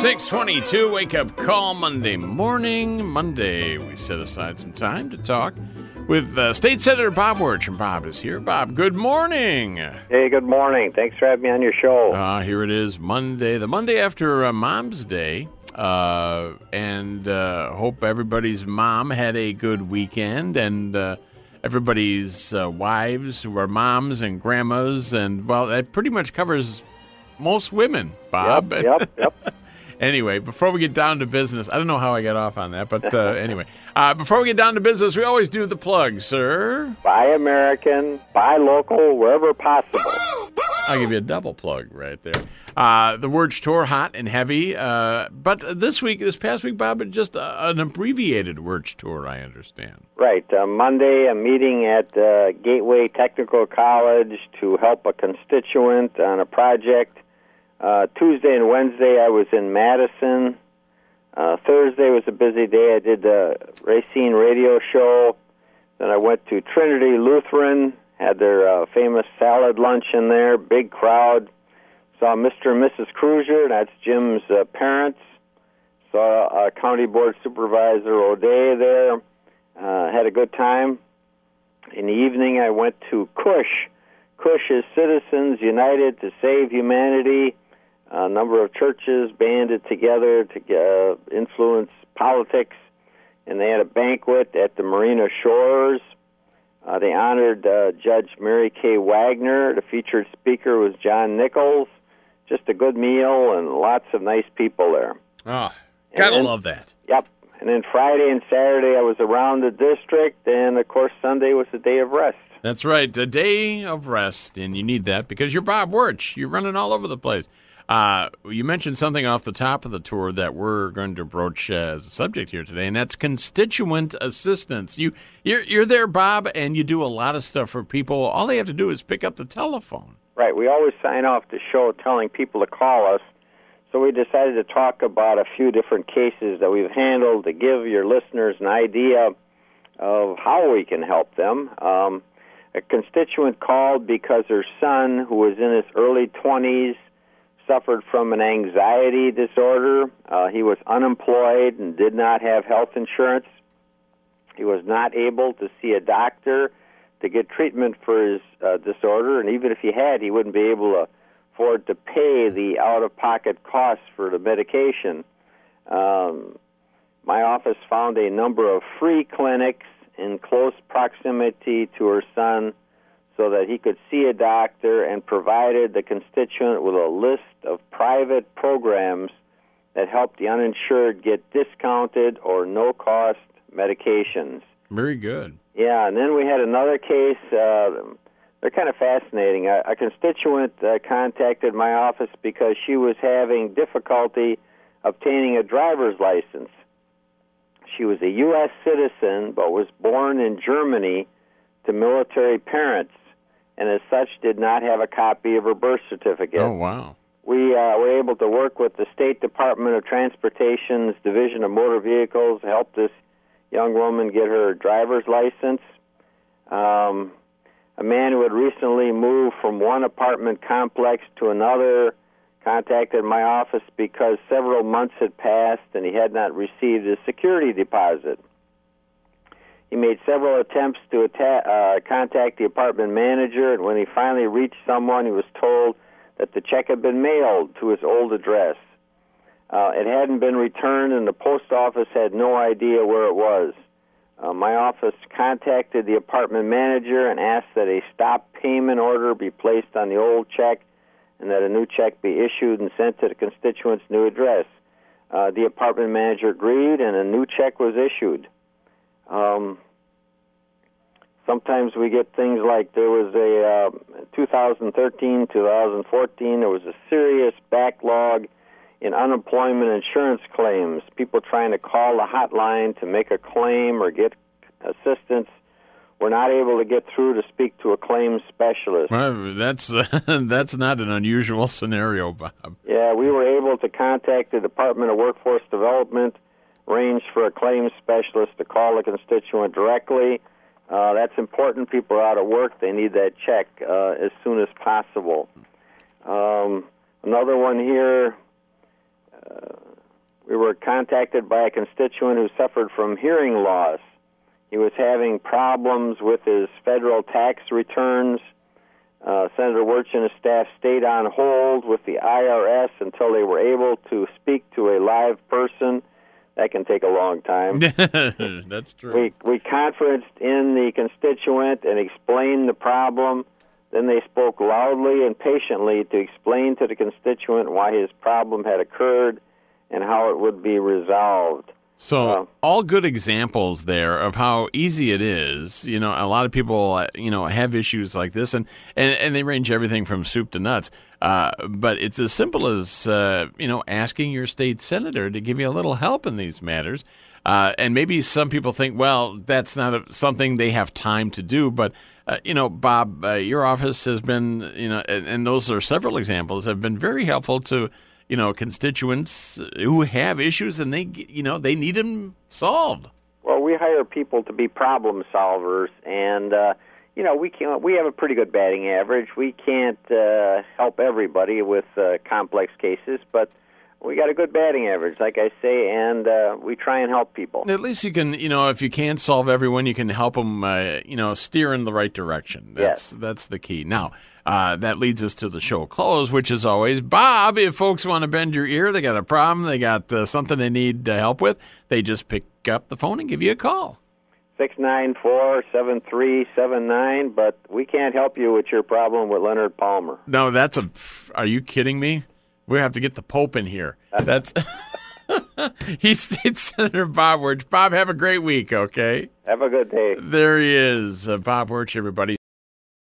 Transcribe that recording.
6:22, wake-up call Monday morning. Monday, we set aside some time to talk with State Senator Bob Wirtsch, and Bob is here. Bob, good morning. Hey, good morning. Thanks for having me on your show. Here it is, Monday, the Monday after Mom's Day, and hope everybody's mom had a good weekend, and everybody's wives who are moms and grandmas, and, well, that pretty much covers most women, Bob. Yep. Anyway, before we get down to business, I don't know how I got off on that, but anyway. Before we get down to business, we always do the plug, sir. Buy American, buy local, wherever possible. I'll give you a double plug right there. The Wirtsch Tour, hot and heavy. But this past week, Bob, just an abbreviated Wirtsch Tour, I understand. Right. Monday, a meeting at Gateway Technical College to help a constituent on a project. Tuesday and Wednesday, I was in Madison. Thursday was a busy day. I did the Racine radio show. Then I went to Trinity Lutheran, had their famous salad lunch in there, big crowd. Saw Mr. and Mrs. Cruzier, that's Jim's parents. Saw County Board Supervisor O'Day there. Had a good time. In the evening, I went to Cush. Cush is Citizens United to Save Humanity. A number of churches banded together to influence politics, and they had a banquet at the Marina Shores. They honored Judge Mary Kay Wagner. The featured speaker was John Nichols. Just a good meal and lots of nice people there. Oh, gotta love that. Yep. And then Friday and Saturday I was around the district, and, of course, Sunday was a day of rest. That's right, a day of rest, and you need that because you're Bob Wirtsch. You're running all over the place. You mentioned something off the top of the tour that we're going to broach as a subject here today, and that's constituent assistance. You're there, Bob, and you do a lot of stuff for people. All they have to do is pick up the telephone. Right. We always sign off the show telling people to call us, so we decided to talk about a few different cases that we've handled to give your listeners an idea of how we can help them. A constituent called because her son, who was in his early 20s, suffered from an anxiety disorder. He was unemployed and did not have health insurance. He was not able to see a doctor to get treatment for his disorder, and even if he had, he wouldn't be able to afford to pay the out-of-pocket costs for the medication. My office found a number of free clinics in close proximity to her son so that he could see a doctor, and provided the constituent with a list of private programs that help the uninsured get discounted or no-cost medications. Very good. Yeah, and then we had another case. They're kind of fascinating. A constituent contacted my office because she was having difficulty obtaining a driver's license. She was a U.S. citizen but was born in Germany to military parents, and as such did not have a copy of her birth certificate. Oh, wow. We were able to work with the State Department of Transportation's Division of Motor Vehicles to help this young woman get her driver's license. A man who had recently moved from one apartment complex to another contacted my office because several months had passed and he had not received his security deposit. He made several attempts to contact the apartment manager, and when he finally reached someone, he was told that the check had been mailed to his old address. It hadn't been returned, and the post office had no idea where it was. My office contacted the apartment manager and asked that a stop payment order be placed on the old check and that a new check be issued and sent to the constituent's new address. The apartment manager agreed, and a new check was issued. Sometimes we get things like there was a 2013, 2014, there was a serious backlog in unemployment insurance claims, people trying to call the hotline to make a claim or get assistance were not able to get through to speak to a claims specialist. Well, that's not an unusual scenario, Bob. Yeah, we were able to contact the Department of Workforce Development, arrange for a claims specialist to call the constituent directly. That's important. People are out of work. They need that check as soon as possible. Another one here. we were contacted by a constituent who suffered from hearing loss. He was having problems with his federal tax returns. Senator Wirtz and his staff stayed on hold with the IRS until they were able to speak to a live person. That can take a long time. That's true. We conferenced in the constituent and explained the problem. Then they spoke loudly and patiently to explain to the constituent why his problem had occurred and how it would be resolved. So all good examples there of how easy it is. You know, a lot of people, have issues like this, and they range everything from soup to nuts. But it's as simple as, asking your state senator to give you a little help in these matters. And maybe some people think, well, that's not something they have time to do. But, Bob, your office has been, and those are several examples, have been very helpful to constituents who have issues and they need them solved. Well, we hire people to be problem solvers, and we have a pretty good batting average. We can't help everybody with complex cases, but we got a good batting average, like I say, and we try and help people. At least you can, if you can't solve everyone, you can help them, steer in the right direction. That's the key. Now, that leads us to the show close, which is always, Bob, if folks want to bend your ear, they got a problem, they got something they need help with, they just pick up the phone and give you a call. 694-7379, but we can't help you with your problem with Leonard Palmer. No, are you kidding me? We have to get the Pope in here. That's he's State Senator Bob Wirtz. Bob, have a great week, okay? Have a good day. There he is, Bob Wirtz, everybody.